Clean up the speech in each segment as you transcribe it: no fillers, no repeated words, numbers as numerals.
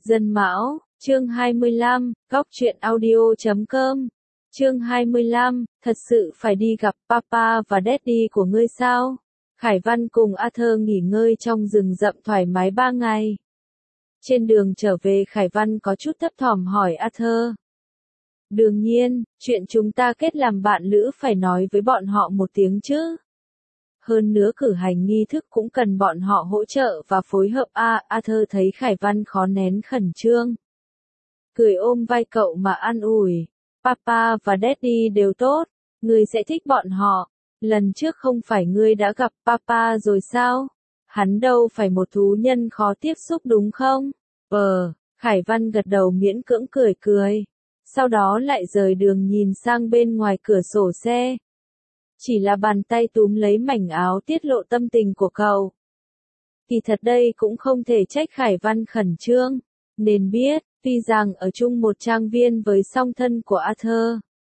Dân Mão, chương 25, góc truyện audio.com. Chương 25, thật sự phải đi gặp Papa và Daddy của ngươi sao? Khải Văn cùng Arthur nghỉ ngơi trong rừng rậm thoải mái 3 ngày. Trên đường trở về Khải Văn có chút thấp thỏm hỏi Arthur. Đương nhiên, chuyện chúng ta kết làm bạn lữ phải nói với bọn họ một tiếng chứ. Hơn nữa cử hành nghi thức cũng cần bọn họ hỗ trợ và phối hợp. Arthur thấy Khải Văn khó nén khẩn trương. Cười ôm vai cậu mà an ủi. Papa và Daddy đều tốt, ngươi sẽ thích bọn họ. Lần trước không phải ngươi đã gặp Papa rồi sao? Hắn đâu phải một thú nhân khó tiếp xúc đúng không? Khải Văn gật đầu miễn cưỡng cười cười. Sau đó lại rời đường nhìn sang bên ngoài cửa sổ xe. Chỉ là bàn tay túm lấy mảnh áo tiết lộ tâm tình của cậu. Kỳ thật đây cũng không thể trách Khải Văn khẩn trương. Nên biết, tuy rằng ở chung một trang viên với song thân của Arthur.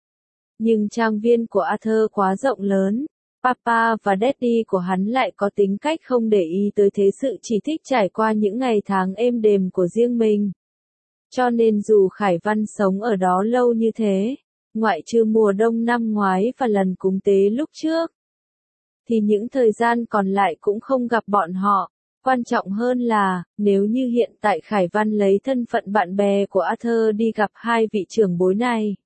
Nhưng trang viên của Arthur quá rộng lớn. Papa và Daddy của hắn lại có tính cách không để ý tới thế sự, chỉ thích trải qua những ngày tháng êm đềm của riêng mình. Cho nên dù Khải Văn sống ở đó lâu như thế, ngoại trừ mùa đông năm ngoái và lần cúng tế lúc trước, thì những thời gian còn lại cũng không gặp bọn họ. Quan trọng hơn là, nếu như hiện tại Khải Văn lấy thân phận bạn bè của Arthur đi gặp hai vị trưởng bối này,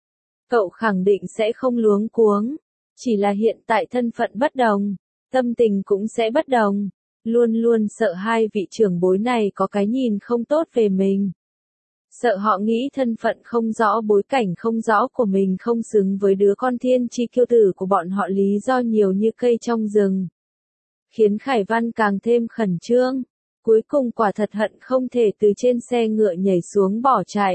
cậu khẳng định sẽ không luống cuống. Chỉ là hiện tại thân phận bất đồng, tâm tình cũng sẽ bất đồng. Luôn luôn sợ hai vị trưởng bối này có cái nhìn không tốt về mình. Sợ họ nghĩ thân phận không rõ, bối cảnh không rõ của mình không xứng với đứa con thiên chi kiêu tử của bọn họ, lý do nhiều như cây trong rừng. Khiến Khải Văn càng thêm khẩn trương. Cuối cùng quả thật hận không thể từ trên xe ngựa nhảy xuống bỏ chạy.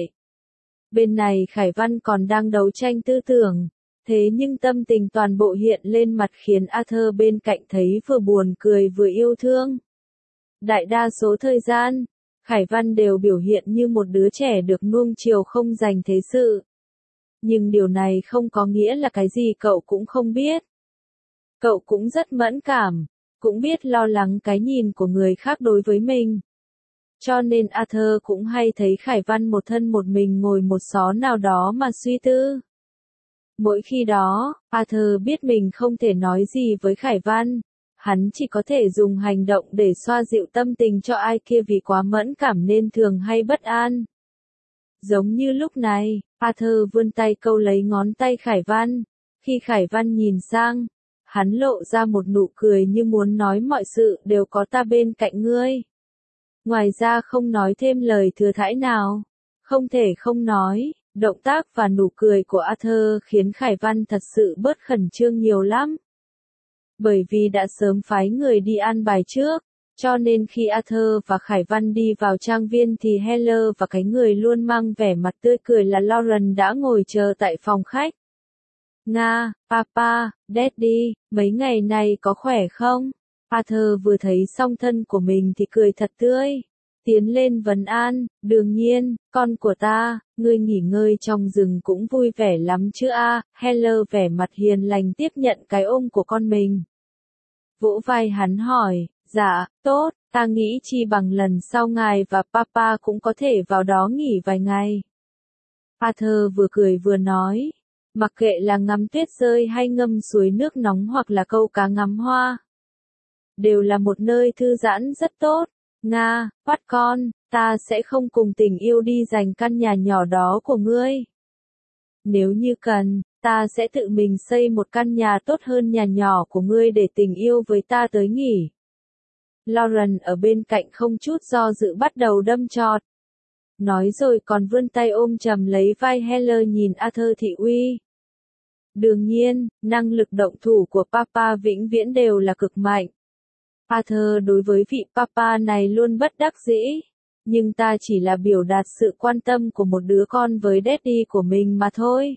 Bên này Khải Văn còn đang đấu tranh tư tưởng. Thế nhưng tâm tình toàn bộ hiện lên mặt khiến Arthur bên cạnh thấy vừa buồn cười vừa yêu thương. Đại đa số thời gian, Khải Văn đều biểu hiện như một đứa trẻ được nuông chiều không dành thế sự. Nhưng điều này không có nghĩa là cái gì cậu cũng không biết. Cậu cũng rất mẫn cảm, cũng biết lo lắng cái nhìn của người khác đối với mình. Cho nên Arthur cũng hay thấy Khải Văn một thân một mình ngồi một xó nào đó mà suy tư. Mỗi khi đó, Arthur biết mình không thể nói gì với Khải Văn. Hắn chỉ có thể dùng hành động để xoa dịu tâm tình cho ai kia vì quá mẫn cảm nên thường hay bất an. Giống như lúc này, Arthur vươn tay câu lấy ngón tay Khải Văn. Khi Khải Văn nhìn sang, hắn lộ ra một nụ cười như muốn nói mọi sự đều có ta bên cạnh ngươi. Ngoài ra không nói thêm lời thừa thãi nào. Không thể không nói, động tác và nụ cười của Arthur khiến Khải Văn thật sự bớt khẩn trương nhiều lắm. Bởi vì đã sớm phái người đi an bài trước, cho nên khi Arthur và Khải Văn đi vào trang viên thì Heller và cái người luôn mang vẻ mặt tươi cười là Lauren đã ngồi chờ tại phòng khách. Papa, Daddy, mấy ngày này có khỏe không? Arthur vừa thấy song thân của mình thì cười thật tươi. Tiến lên vấn an, đương nhiên, con của ta, ngươi nghỉ ngơi trong rừng cũng vui vẻ lắm chứ Heller vẻ mặt hiền lành tiếp nhận cái ôm của con mình. Vỗ vai hắn hỏi, dạ, tốt, ta nghĩ chi bằng lần sau ngài và Papa cũng có thể vào đó nghỉ vài ngày. Arthur vừa cười vừa nói, mặc kệ là ngắm tuyết rơi hay ngâm suối nước nóng hoặc là câu cá ngắm hoa, đều là một nơi thư giãn rất tốt. Bắt con, ta sẽ không cùng tình yêu đi giành căn nhà nhỏ đó của ngươi. Nếu như cần, ta sẽ tự mình xây một căn nhà tốt hơn nhà nhỏ của ngươi để tình yêu với ta tới nghỉ. Lauren ở bên cạnh không chút do dự bắt đầu đâm chọt. Nói rồi còn vươn tay ôm chầm lấy vai Heller nhìn Arthur thị uy. Đương nhiên, năng lực động thủ của Papa vĩnh viễn đều là cực mạnh. Arthur đối với vị Papa này luôn bất đắc dĩ, nhưng ta chỉ là biểu đạt sự quan tâm của một đứa con với Daddy của mình mà thôi.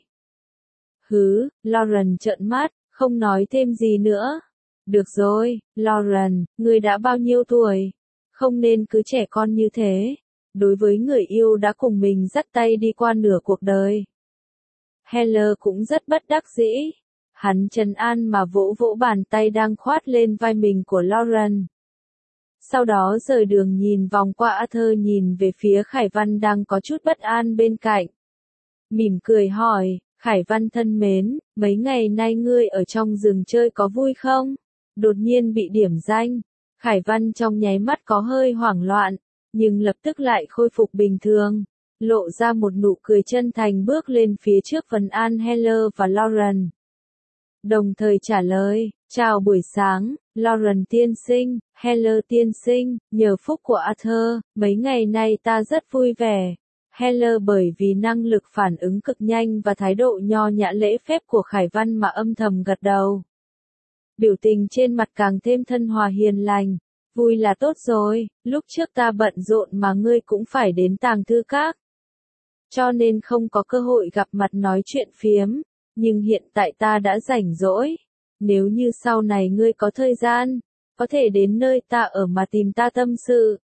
Lauren trợn mắt, không nói thêm gì nữa. Được rồi, Lauren, ngươi đã bao nhiêu tuổi? Không nên cứ trẻ con như thế, đối với người yêu đã cùng mình dắt tay đi qua nửa cuộc đời. Heller cũng rất bất đắc dĩ. Hắn trấn an mà vỗ vỗ bàn tay đang khoát lên vai mình của Lauren. Sau đó rời đường nhìn vòng qua Arthur nhìn về phía Khải Văn đang có chút bất an bên cạnh. Mỉm cười hỏi, Khải Văn thân mến, mấy ngày nay ngươi ở trong rừng chơi có vui không? Đột nhiên bị điểm danh, Khải Văn trong nháy mắt có hơi hoảng loạn, nhưng lập tức lại khôi phục bình thường, lộ ra một nụ cười chân thành bước lên phía trước vấn an Heller và Lauren. Đồng thời trả lời, chào buổi sáng, Lauren tiên sinh, Heller tiên sinh, nhờ phúc của Arthur, mấy ngày nay ta rất vui vẻ. Heller bởi vì năng lực phản ứng cực nhanh và thái độ nho nhã lễ phép của Khải Văn mà âm thầm gật đầu. Biểu tình trên mặt càng thêm thân hòa hiền lành. Vui là tốt rồi, lúc trước ta bận rộn mà ngươi cũng phải đến tàng thư các. Cho nên không có cơ hội gặp mặt nói chuyện phiếm, nhưng hiện tại ta đã rảnh rỗi. Nếu như sau này ngươi có thời gian, có thể đến nơi ta ở mà tìm ta tâm sự.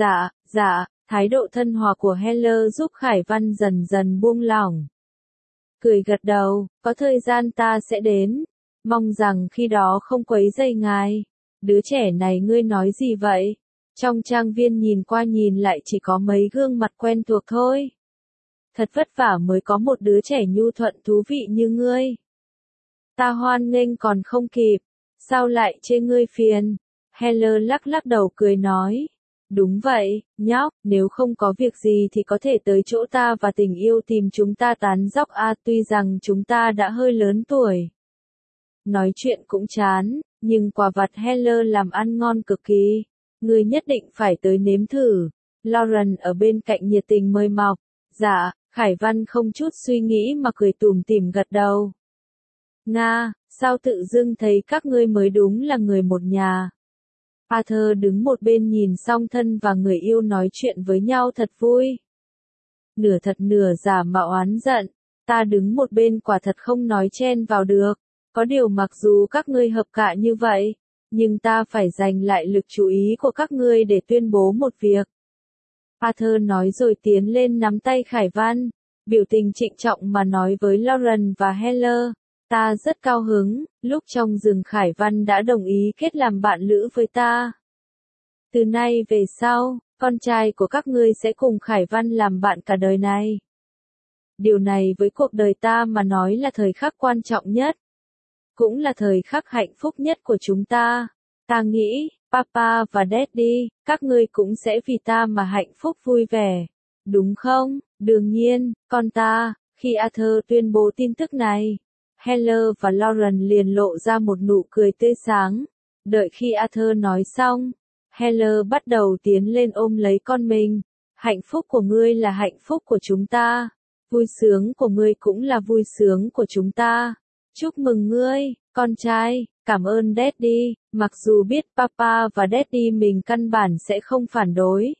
Dạ, thái độ thân hòa của Heller giúp Khải Văn dần dần buông lỏng. Cười gật đầu, có thời gian ta sẽ đến, mong rằng khi đó không quấy rầy ngài. Đứa trẻ này ngươi nói gì vậy? Trong trang viên nhìn qua nhìn lại chỉ có mấy gương mặt quen thuộc thôi. Thật vất vả mới có một đứa trẻ nhu thuận thú vị như ngươi. Ta hoan nghênh còn không kịp, sao lại chê ngươi phiền? Heller lắc lắc đầu cười nói. Đúng vậy, nhóc, nếu không có việc gì thì có thể tới chỗ ta và tình yêu tìm chúng ta tán dóc tuy rằng chúng ta đã hơi lớn tuổi. Nói chuyện cũng chán, nhưng quà vặt Heller làm ăn ngon cực kỳ. Ngươi nhất định phải tới nếm thử. Lauren ở bên cạnh nhiệt tình mời mọc. Dạ, Khải Văn không chút suy nghĩ mà cười tủm tỉm gật đầu. Nga, sao tự dưng thấy các ngươi mới đúng là người một nhà. Arthur đứng một bên nhìn song thân và người yêu nói chuyện với nhau thật vui. Nửa thật nửa giả mà oán giận, ta đứng một bên quả thật không nói chen vào được. Có điều mặc dù các ngươi hợp cạ như vậy, nhưng ta phải dành lại lực chú ý của các ngươi để tuyên bố một việc. Arthur nói rồi tiến lên nắm tay Khải Văn, biểu tình trịnh trọng mà nói với Lauren và Heller. Ta rất cao hứng, lúc trong rừng Khải Văn đã đồng ý kết làm bạn lữ với ta. Từ nay về sau, con trai của các ngươi sẽ cùng Khải Văn làm bạn cả đời này. Điều này với cuộc đời ta mà nói là thời khắc quan trọng nhất. Cũng là thời khắc hạnh phúc nhất của chúng ta. Ta nghĩ, Papa và Daddy, các ngươi cũng sẽ vì ta mà hạnh phúc vui vẻ. Đúng không? Đương nhiên, con ta. Khi Arthur tuyên bố tin tức này, Heller và Lauren liền lộ ra một nụ cười tươi sáng. Đợi khi Arthur nói xong, Heller bắt đầu tiến lên ôm lấy con mình. Hạnh phúc của ngươi là hạnh phúc của chúng ta. Vui sướng của ngươi cũng là vui sướng của chúng ta. Chúc mừng ngươi, con trai, cảm ơn Daddy, mặc dù biết Papa và Daddy mình căn bản sẽ không phản đối.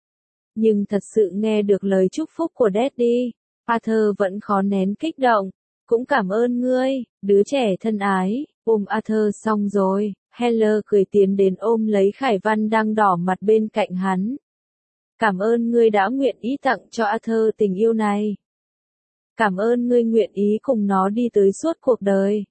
Nhưng thật sự nghe được lời chúc phúc của Daddy, Arthur vẫn khó nén kích động. Cũng cảm ơn ngươi, đứa trẻ thân ái, ôm Arthur xong rồi, Heller cười tiến đến ôm lấy Khải Văn đang đỏ mặt bên cạnh hắn. Cảm ơn ngươi đã nguyện ý tặng cho Arthur tình yêu này. Cảm ơn ngươi nguyện ý cùng nó đi tới suốt cuộc đời.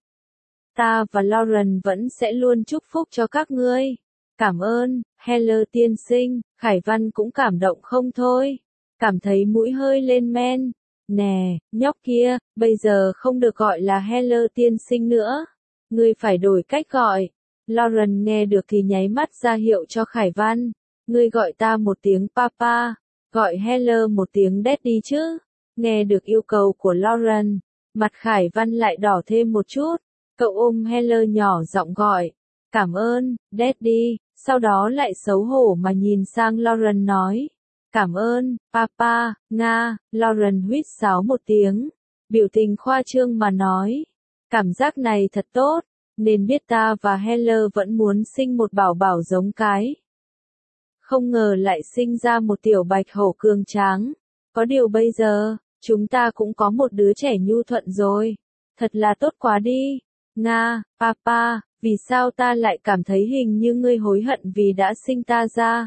Ta và Lauren vẫn sẽ luôn chúc phúc cho các ngươi. Cảm ơn, Heller tiên sinh, Khải Văn cũng cảm động không thôi. Cảm thấy mũi hơi lên men. Nè, nhóc kia, bây giờ không được gọi là Heller tiên sinh nữa. Ngươi phải đổi cách gọi. Lauren nghe được thì nháy mắt ra hiệu cho Khải Văn. Ngươi gọi ta một tiếng Papa, gọi Heller một tiếng Daddy chứ. Nghe được yêu cầu của Lauren, mặt Khải Văn lại đỏ thêm một chút. Cậu ôm Heller nhỏ giọng gọi. Cảm ơn, Daddy, sau đó lại xấu hổ mà nhìn sang Lauren nói. Cảm ơn, Papa, Nga, Lauren huýt sáo một tiếng. Biểu tình khoa trương mà nói. Cảm giác này thật tốt, nên biết ta và Heller vẫn muốn sinh một bảo bảo giống cái. Không ngờ lại sinh ra một tiểu bạch hổ cường tráng. Có điều bây giờ, chúng ta cũng có một đứa trẻ nhu thuận rồi. Thật là tốt quá đi. Nga, Papa, vì sao ta lại cảm thấy hình như ngươi hối hận vì đã sinh ta ra?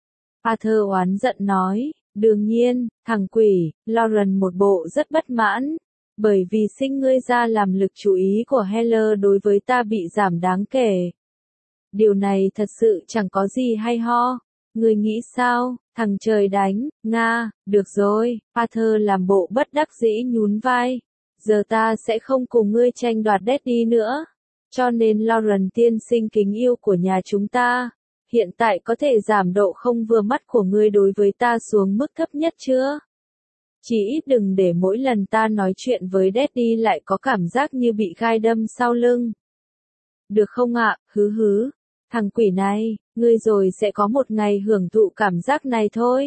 Arthur oán giận nói, đương nhiên, thằng quỷ, Lauren một bộ rất bất mãn. Bởi vì sinh ngươi ra làm lực chú ý của Heller đối với ta bị giảm đáng kể. Điều này thật sự chẳng có gì hay ho. Ngươi nghĩ sao, thằng trời đánh, Nga, được rồi, Arthur làm bộ bất đắc dĩ nhún vai. Giờ ta sẽ không cùng ngươi tranh đoạt Daddy nữa. Cho nên Lauren tiên sinh kính yêu của nhà chúng ta, hiện tại có thể giảm độ không vừa mắt của ngươi đối với ta xuống mức thấp nhất chưa? Chỉ ít đừng để mỗi lần ta nói chuyện với Daddy lại có cảm giác như bị gai đâm sau lưng. Được không ạ, hứ, thằng quỷ này, ngươi rồi sẽ có một ngày hưởng thụ cảm giác này thôi.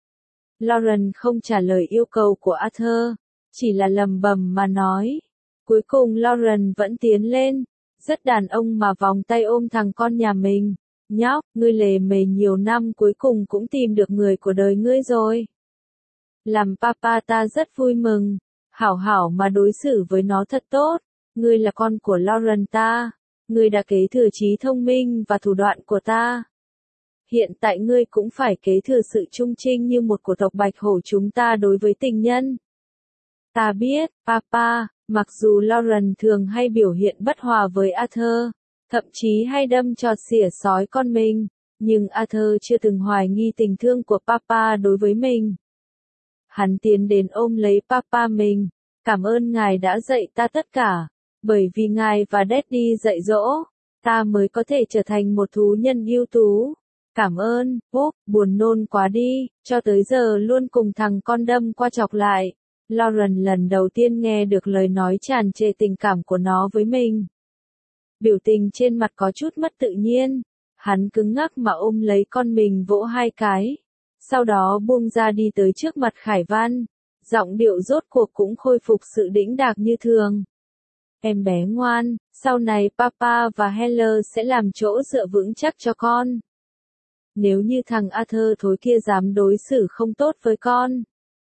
Lauren không trả lời yêu cầu của Arthur, chỉ là lầm bầm mà nói. Cuối cùng Lauren vẫn tiến lên, rất đàn ông mà vòng tay ôm thằng con nhà mình. Nhóc, ngươi lề mề nhiều năm cuối cùng cũng tìm được người của đời ngươi rồi. Làm papa ta rất vui mừng, hảo hảo mà đối xử với nó thật tốt. Ngươi là con của Lauren ta, ngươi đã kế thừa trí thông minh và thủ đoạn của ta. Hiện tại ngươi cũng phải kế thừa sự trung trinh như một của tộc Bạch Hổ chúng ta đối với tình nhân. Ta biết, papa, mặc dù Lauren thường hay biểu hiện bất hòa với Arthur, thậm chí hay đâm cho xỉa sói con mình, nhưng Arthur chưa từng hoài nghi tình thương của papa đối với mình. Hắn tiến đến ôm lấy papa mình, cảm ơn ngài đã dạy ta tất cả, bởi vì ngài và Daddy dạy dỗ, ta mới có thể trở thành một thú nhân ưu tú. Cảm ơn, Bob, buồn nôn quá đi, cho tới giờ luôn cùng thằng con đâm qua chọc lại. Lauren lần đầu tiên nghe được lời nói tràn trề tình cảm của nó với mình. Biểu tình trên mặt có chút mất tự nhiên, hắn cứng ngắc mà ôm lấy con mình vỗ hai cái. Sau đó buông ra đi tới trước mặt Khải Văn, giọng điệu rốt cuộc cũng khôi phục sự đĩnh đạc như thường. Em bé ngoan, sau này papa và Heller sẽ làm chỗ dựa vững chắc cho con. Nếu như thằng Arthur thối kia dám đối xử không tốt với con,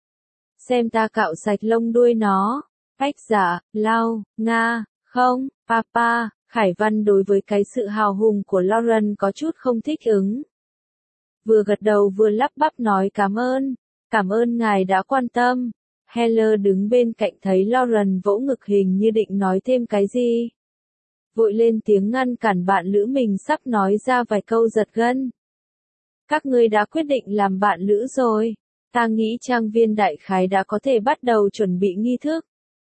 xem ta cạo sạch lông đuôi nó. Ách dạ, Lau, Nga, không, papa. Khải Văn đối với cái sự hào hùng của Lauren có chút không thích ứng. Vừa gật đầu vừa lắp bắp nói cảm ơn ngài đã quan tâm. Heller đứng bên cạnh thấy Lauren vỗ ngực hình như định nói thêm cái gì. Vội lên tiếng ngăn cản bạn lữ mình sắp nói ra vài câu giật gân. Các ngươi đã quyết định làm bạn lữ rồi, ta nghĩ trang viên đại khái đã có thể bắt đầu chuẩn bị nghi thức.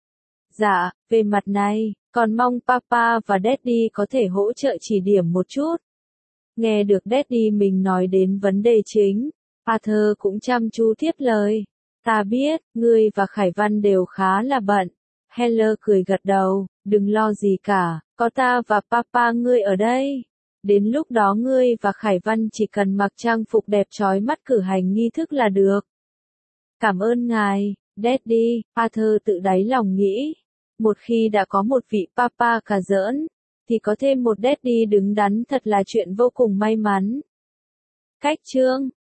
Dạ, về mặt này, còn mong papa và Daddy có thể hỗ trợ chỉ điểm một chút. Nghe được Daddy mình nói đến vấn đề chính, Arthur cũng chăm chú tiếp lời. Ta biết, ngươi và Khải Văn đều khá là bận. Heller cười gật đầu, đừng lo gì cả, có ta và papa ngươi ở đây. Đến lúc đó ngươi và Khải Văn chỉ cần mặc trang phục đẹp chói mắt cử hành nghi thức là được. Cảm ơn ngài, Daddy, Arthur tự đáy lòng nghĩ. Một khi đã có một vị papa cà giỡn, thì có thêm một Daddy đứng đắn thật là chuyện vô cùng may mắn. Cách chương